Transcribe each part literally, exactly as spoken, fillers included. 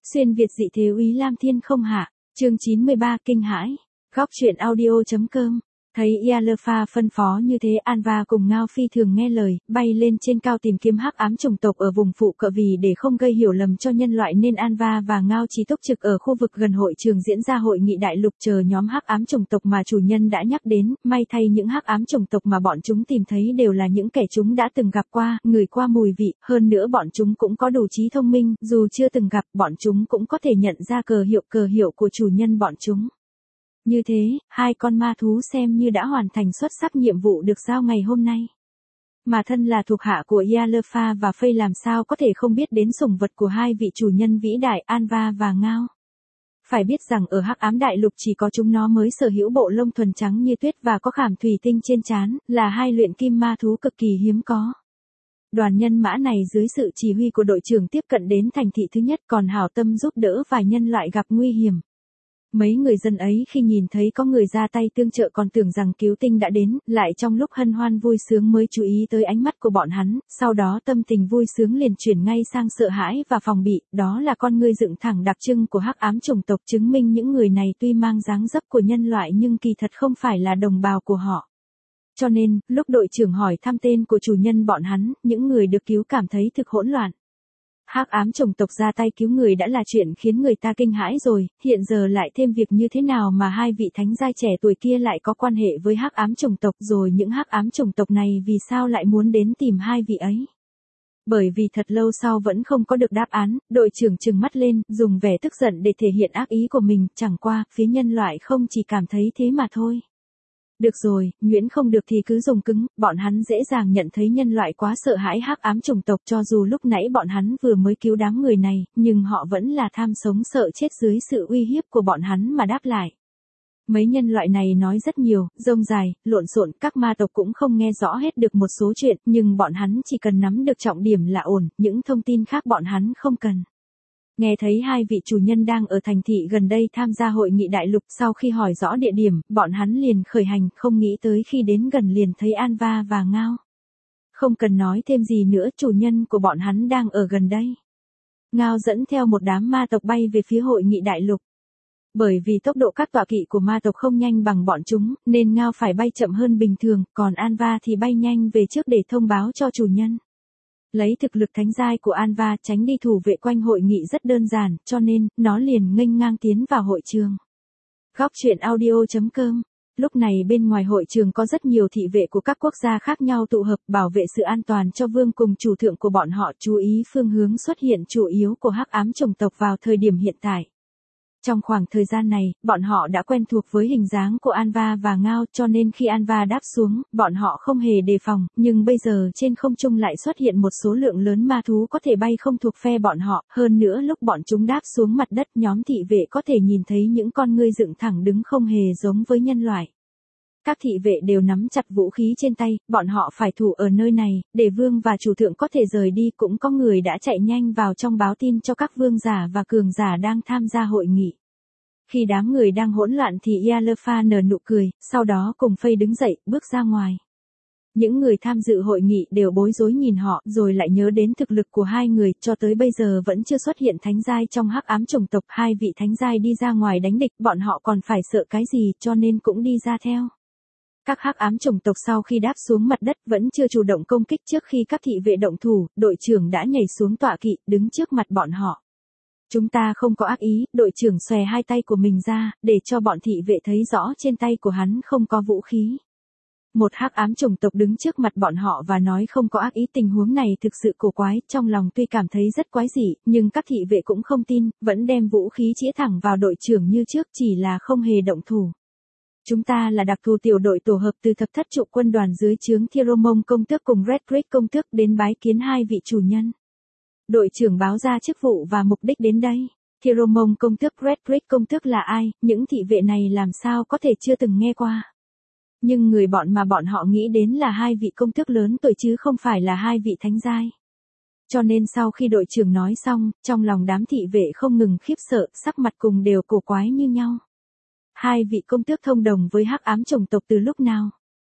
Xuyên Việt dị thế úy Lam Thiên không hạ, chương chín mươi ba kinh hãi. Góc truyện audio.com. Thấy Yalfa phân phó như thế, Anva cùng Ngao phi thường nghe lời, bay lên trên cao tìm kiếm hắc ám chủng tộc ở vùng phụ cận, vì để không gây hiểu lầm cho nhân loại nên Anva và Ngao chỉ túc trực ở khu vực gần hội trường diễn ra hội nghị đại lục chờ nhóm hắc ám chủng tộc mà chủ nhân đã nhắc đến. May thay những hắc ám chủng tộc mà bọn chúng tìm thấy đều là những kẻ chúng đã từng gặp qua, ngửi qua mùi vị, hơn nữa bọn chúng cũng có đủ trí thông minh, dù chưa từng gặp, bọn chúng cũng có thể nhận ra cờ hiệu cờ hiệu của chủ nhân bọn chúng. Như thế, hai con ma thú xem như đã hoàn thành xuất sắc nhiệm vụ được giao ngày hôm nay. Mà thân là thuộc hạ của Yalfa và Faye làm sao có thể không biết đến sủng vật của hai vị chủ nhân vĩ đại Anva và Ngao. Phải biết rằng ở hắc ám đại lục chỉ có chúng nó mới sở hữu bộ lông thuần trắng như tuyết và có khảm thủy tinh trên trán, là hai luyện kim ma thú cực kỳ hiếm có. Đoàn nhân mã này dưới sự chỉ huy của đội trưởng tiếp cận đến thành thị thứ nhất, còn hảo tâm giúp đỡ vài nhân loại gặp nguy hiểm. Mấy người dân ấy khi nhìn thấy có người ra tay tương trợ còn tưởng rằng cứu tinh đã đến, lại trong lúc hân hoan vui sướng mới chú ý tới ánh mắt của bọn hắn, sau đó tâm tình vui sướng liền chuyển ngay sang sợ hãi và phòng bị, đó là con ngươi dựng thẳng đặc trưng của hắc ám chủng tộc, chứng minh những người này tuy mang dáng dấp của nhân loại nhưng kỳ thật không phải là đồng bào của họ. Cho nên, lúc đội trưởng hỏi thăm tên của chủ nhân bọn hắn, những người được cứu cảm thấy thực hỗn loạn. Hắc ám chủng tộc ra tay cứu người đã là chuyện khiến người ta kinh hãi rồi, hiện giờ lại thêm việc như thế nào mà hai vị thánh giai trẻ tuổi kia lại có quan hệ với hắc ám chủng tộc, rồi những hắc ám chủng tộc này vì sao lại muốn đến tìm hai vị ấy? Bởi vì thật lâu sau vẫn không có được đáp án, đội trưởng trừng mắt lên, dùng vẻ tức giận để thể hiện ác ý của mình, chẳng qua, phía nhân loại không chỉ cảm thấy thế mà thôi. Được rồi, nhuyễn không được thì cứ dùng cứng, bọn hắn dễ dàng nhận thấy nhân loại quá sợ hãi hắc ám chủng tộc, cho dù lúc nãy bọn hắn vừa mới cứu đám người này, nhưng họ vẫn là tham sống sợ chết dưới sự uy hiếp của bọn hắn mà đáp lại. Mấy nhân loại này nói rất nhiều, rông dài, lộn xộn, các ma tộc cũng không nghe rõ hết được một số chuyện, nhưng bọn hắn chỉ cần nắm được trọng điểm là ổn, những thông tin khác bọn hắn không cần. Nghe thấy hai vị chủ nhân đang ở thành thị gần đây tham gia hội nghị đại lục, sau khi hỏi rõ địa điểm, bọn hắn liền khởi hành, không nghĩ tới khi đến gần liền thấy Anva và Ngao. Không cần nói thêm gì nữa, chủ nhân của bọn hắn đang ở gần đây. Ngao dẫn theo một đám ma tộc bay về phía hội nghị đại lục. Bởi vì tốc độ các tọa kỵ của ma tộc không nhanh bằng bọn chúng, nên Ngao phải bay chậm hơn bình thường, còn Anva thì bay nhanh về trước để thông báo cho chủ nhân. Lấy thực lực thánh giai của Anva, tránh đi thủ vệ quanh hội nghị rất đơn giản, cho nên, nó liền nghênh ngang tiến vào hội trường. Góc truyện audio.com. Lúc này bên ngoài hội trường có rất nhiều thị vệ của các quốc gia khác nhau tụ hợp bảo vệ sự an toàn cho vương cùng chủ thượng của bọn họ, chú ý phương hướng xuất hiện chủ yếu của hắc ám chủng tộc vào thời điểm hiện tại. Trong khoảng thời gian này, bọn họ đã quen thuộc với hình dáng của Anva và Ngao, cho nên khi Anva đáp xuống, bọn họ không hề đề phòng, nhưng bây giờ trên không trung lại xuất hiện một số lượng lớn ma thú có thể bay không thuộc phe bọn họ, hơn nữa lúc bọn chúng đáp xuống mặt đất, nhóm thị vệ có thể nhìn thấy những con ngươi dựng thẳng đứng không hề giống với nhân loại. Các thị vệ đều nắm chặt vũ khí trên tay, bọn họ phải thủ ở nơi này, để vương và chủ thượng có thể rời đi, cũng có người đã chạy nhanh vào trong báo tin cho các vương giả và cường giả đang tham gia hội nghị. Khi đám người đang hỗn loạn thì Yalfa nở nụ cười, sau đó cùng Faye đứng dậy, bước ra ngoài. Những người tham dự hội nghị đều bối rối nhìn họ, rồi lại nhớ đến thực lực của hai người, cho tới bây giờ vẫn chưa xuất hiện thánh giai trong hắc ám chủng tộc, hai vị thánh giai đi ra ngoài đánh địch, bọn họ còn phải sợ cái gì, cho nên cũng đi ra theo. Các hắc ám chủng tộc sau khi đáp xuống mặt đất vẫn chưa chủ động công kích, trước khi các thị vệ động thủ, đội trưởng đã nhảy xuống tọa kỵ, đứng trước mặt bọn họ. Chúng ta không có ác ý, đội trưởng xòe hai tay của mình ra, để cho bọn thị vệ thấy rõ trên tay của hắn không có vũ khí. Một hắc ám chủng tộc đứng trước mặt bọn họ và nói không có ác ý, tình huống này thực sự cổ quái, trong lòng tuy cảm thấy rất quái dị, nhưng các thị vệ cũng không tin, vẫn đem vũ khí chĩa thẳng vào đội trưởng như trước, chỉ là không hề động thủ. Chúng ta là đặc thù tiểu đội tổ hợp từ thập thất trụ quân đoàn dưới trướng Thieromong công tước cùng Red Creek công tước đến bái kiến hai vị chủ nhân. Đội trưởng báo ra chức vụ và mục đích đến đây. Thieromong công tước, Red Creek công tước là ai, những thị vệ này làm sao có thể chưa từng nghe qua. Nhưng người bọn mà bọn họ nghĩ đến là hai vị công tước lớn tuổi chứ không phải là hai vị thánh giai. Cho nên sau khi đội trưởng nói xong, trong lòng đám thị vệ không ngừng khiếp sợ, sắc mặt cùng đều cổ quái như nhau. Hai vị công tước thông đồng với hắc ám chủng tộc từ lúc nào?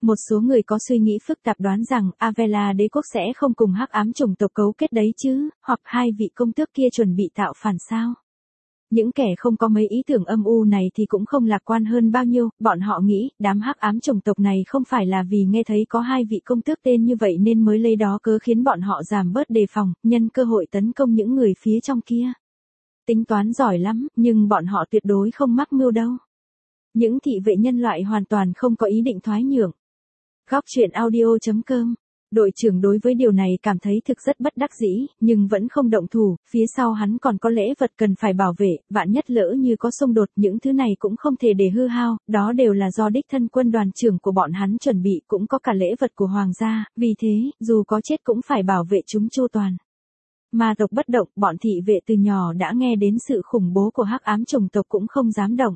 Một số người có suy nghĩ phức tạp đoán rằng Avella đế quốc sẽ không cùng hắc ám chủng tộc cấu kết đấy chứ, hoặc hai vị công tước kia chuẩn bị tạo phản sao. Những kẻ không có mấy ý tưởng âm u này thì cũng không lạc quan hơn bao nhiêu, bọn họ nghĩ đám hắc ám chủng tộc này không phải là vì nghe thấy có hai vị công tước tên như vậy nên mới lấy đó cớ khiến bọn họ giảm bớt đề phòng, nhân cơ hội tấn công những người phía trong kia. Tính toán giỏi lắm, nhưng bọn họ tuyệt đối không mắc mưu đâu. Những thị vệ nhân loại hoàn toàn không có ý định thoái nhượng. Góc truyện audio chấm com. Đội trưởng đối với điều này cảm thấy thực rất bất đắc dĩ, nhưng vẫn không động thủ, phía sau hắn còn có lễ vật cần phải bảo vệ, vạn nhất lỡ như có xung đột, những thứ này cũng không thể để hư hao, đó đều là do đích thân quân đoàn trưởng của bọn hắn chuẩn bị, cũng có cả lễ vật của hoàng gia, vì thế, dù có chết cũng phải bảo vệ chúng chu toàn. Ma tộc bất động, bọn thị vệ từ nhỏ đã nghe đến sự khủng bố của hắc ám chủng tộc cũng không dám động.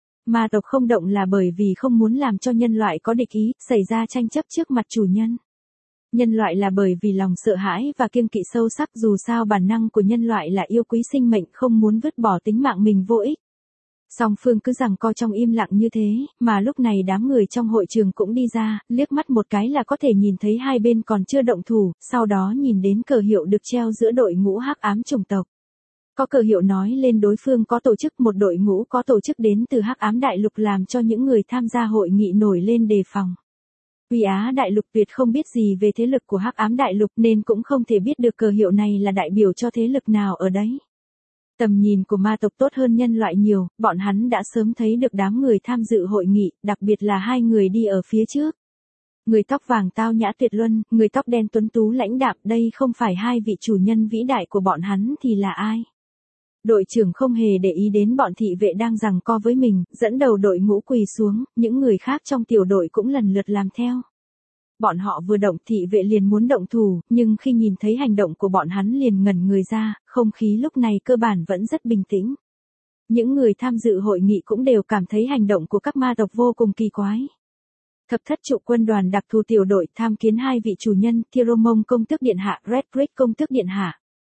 Ma tộc không động là bởi vì không muốn làm cho nhân loại có địch ý, xảy ra tranh chấp trước mặt chủ nhân. Nhân loại là bởi vì lòng sợ hãi và kiêng kỵ sâu sắc, dù sao bản năng của nhân loại là yêu quý sinh mệnh, không muốn vứt bỏ tính mạng mình vô ích. Song phương cứ giằng co trong im lặng như thế, mà lúc này đám người trong hội trường cũng đi ra, liếc mắt một cái là có thể nhìn thấy hai bên còn chưa động thủ, sau đó nhìn đến cờ hiệu được treo giữa đội ngũ hắc ám chủng tộc. Có cờ hiệu nói lên đối phương có tổ chức, một đội ngũ có tổ chức đến từ hắc ám đại lục, làm cho những người tham gia hội nghị nổi lên đề phòng. Uy Á đại lục tuyệt không biết gì về thế lực của hắc ám đại lục nên cũng không thể biết được cờ hiệu này là đại biểu cho thế lực nào ở đấy. Tầm nhìn của ma tộc tốt hơn nhân loại nhiều, bọn hắn đã sớm thấy được đám người tham dự hội nghị, đặc biệt là hai người đi ở phía trước. Người tóc vàng tao nhã tuyệt luân, người tóc đen tuấn tú lãnh đạm, đây không phải hai vị chủ nhân vĩ đại của bọn hắn thì là ai? Đội trưởng không hề để ý đến bọn thị vệ đang giằng co với mình, dẫn đầu đội ngũ quỳ xuống, những người khác trong tiểu đội cũng lần lượt làm theo. Bọn họ vừa động thị vệ liền muốn động thủ, nhưng khi nhìn thấy hành động của bọn hắn liền ngẩn người ra, không khí lúc này cơ bản vẫn rất bình tĩnh. Những người tham dự hội nghị cũng đều cảm thấy hành động của các ma tộc vô cùng kỳ quái. Thập thất trụ quân đoàn đặc thù tiểu đội tham kiến hai vị chủ nhân, Thieromong công tước điện hạ, Red Rick công tước điện hạ.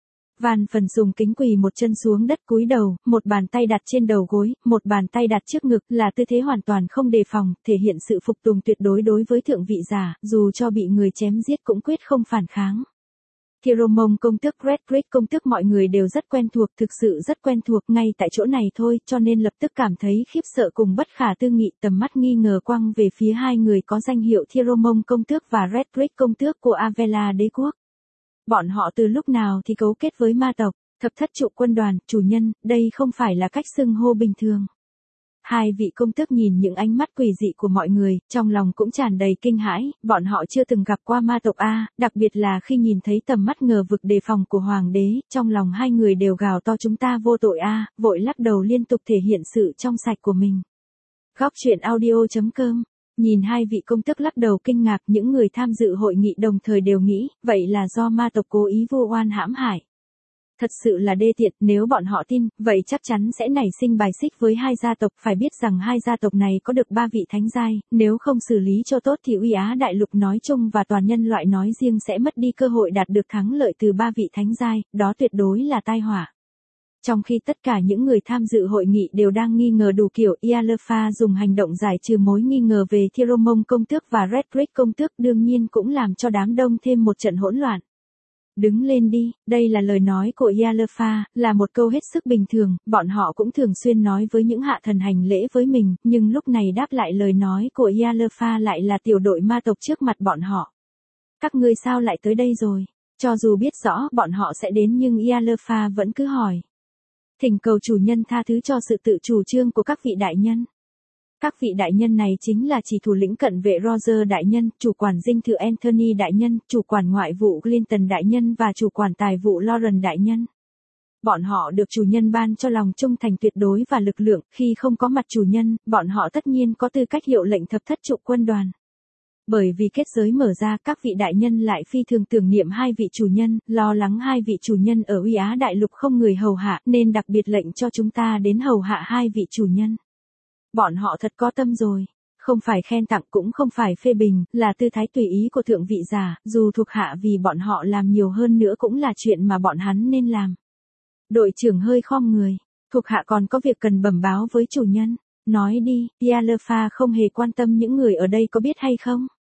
Van Phần dùng kính quỳ một chân xuống đất cúi đầu, một bàn tay đặt trên đầu gối, một bàn tay đặt trước ngực, là tư thế hoàn toàn không đề phòng, thể hiện sự phục tùng tuyệt đối đối với thượng vị giả, dù cho bị người chém giết cũng quyết không phản kháng. Thieromong công tước, Red Rick công tước mọi người đều rất quen thuộc, thực sự rất quen thuộc ngay tại chỗ này thôi, cho nên lập tức cảm thấy khiếp sợ cùng bất khả tư nghị, tầm mắt nghi ngờ quăng về phía hai người có danh hiệu Thieromong công tước và Red Rick công tước của Avella đế quốc. Bọn họ từ lúc nào thì cấu kết với ma tộc, thập thất trụ quân đoàn, chủ nhân, đây không phải là cách xưng hô bình thường. Hai vị công tước nhìn những ánh mắt quỷ dị của mọi người, trong lòng cũng tràn đầy kinh hãi, bọn họ chưa từng gặp qua ma tộc A, đặc biệt là khi nhìn thấy tầm mắt ngờ vực đề phòng của hoàng đế, trong lòng hai người đều gào to chúng ta vô tội A, vội lắc đầu liên tục thể hiện sự trong sạch của mình. Góc truyện audio chấm com. Nhìn hai vị công tước lắc đầu kinh ngạc, những người tham dự hội nghị đồng thời đều nghĩ, vậy là do ma tộc cố ý vu oan hãm hại. Thật sự là đê tiện, nếu bọn họ tin, vậy chắc chắn sẽ nảy sinh bài xích với hai gia tộc, phải biết rằng hai gia tộc này có được ba vị thánh giai, nếu không xử lý cho tốt thì Uy Á đại lục nói chung và toàn nhân loại nói riêng sẽ mất đi cơ hội đạt được thắng lợi từ ba vị thánh giai, đó tuyệt đối là tai họa. Trong khi tất cả những người tham dự hội nghị đều đang nghi ngờ đủ kiểu, Ialfa dùng hành động giải trừ mối nghi ngờ về Thieromong công tước và Red Rick công tước đương nhiên cũng làm cho đám đông thêm một trận hỗn loạn. Đứng lên đi, đây là lời nói của Ialfa, là một câu hết sức bình thường, bọn họ cũng thường xuyên nói với những hạ thần hành lễ với mình, nhưng lúc này đáp lại lời nói của Ialfa lại là tiểu đội ma tộc trước mặt bọn họ. Các ngươi sao lại tới đây rồi? Cho dù biết rõ bọn họ sẽ đến nhưng Ialfa vẫn cứ hỏi. Thỉnh cầu chủ nhân tha thứ cho sự tự chủ trương của các vị đại nhân. Các vị đại nhân này chính là chỉ thủ lĩnh cận vệ Roger đại nhân, chủ quản dinh thự Anthony đại nhân, chủ quản ngoại vụ Clinton đại nhân và chủ quản tài vụ Lauren đại nhân. Bọn họ được chủ nhân ban cho lòng trung thành tuyệt đối và lực lượng, khi không có mặt chủ nhân, bọn họ tất nhiên có tư cách hiệu lệnh thập thất trụ quân đoàn. Bởi vì kết giới mở ra, các vị đại nhân lại phi thường tưởng niệm hai vị chủ nhân, lo lắng hai vị chủ nhân ở Uy Á đại lục không người hầu hạ, nên đặc biệt lệnh cho chúng ta đến hầu hạ hai vị chủ nhân. Bọn họ thật có tâm rồi. Không phải khen tặng cũng không phải phê bình, là tư thái tùy ý của thượng vị giả, dù thuộc hạ vì bọn họ làm nhiều hơn nữa cũng là chuyện mà bọn hắn nên làm. Đội trưởng hơi khom người, thuộc hạ còn có việc cần bẩm báo với chủ nhân. Nói đi, Ialfa không hề quan tâm những người ở đây có biết hay không.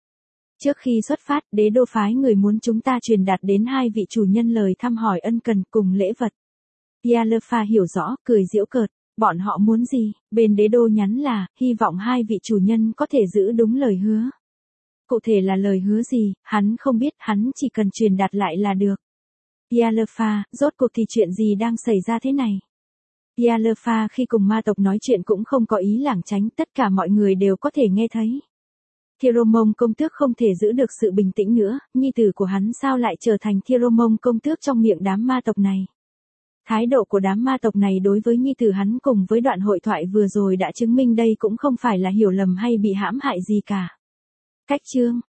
Trước khi xuất phát, đế đô phái người muốn chúng ta truyền đạt đến hai vị chủ nhân lời thăm hỏi ân cần cùng lễ vật. Yalfa hiểu rõ, cười giễu cợt. Bọn họ muốn gì? Bên đế đô nhắn là, hy vọng hai vị chủ nhân có thể giữ đúng lời hứa. Cụ thể là lời hứa gì, hắn không biết, hắn chỉ cần truyền đạt lại là được. Yalfa, rốt cuộc thì chuyện gì đang xảy ra thế này? Yalfa khi cùng ma tộc nói chuyện cũng không có ý lảng tránh, tất cả mọi người đều có thể nghe thấy. Thieromong công tước không thể giữ được sự bình tĩnh nữa, nhi tử của hắn sao lại trở thành Thieromong công tước trong miệng đám ma tộc này. Thái độ của đám ma tộc này đối với nhi tử hắn cùng với đoạn hội thoại vừa rồi đã chứng minh đây cũng không phải là hiểu lầm hay bị hãm hại gì cả. Cách chương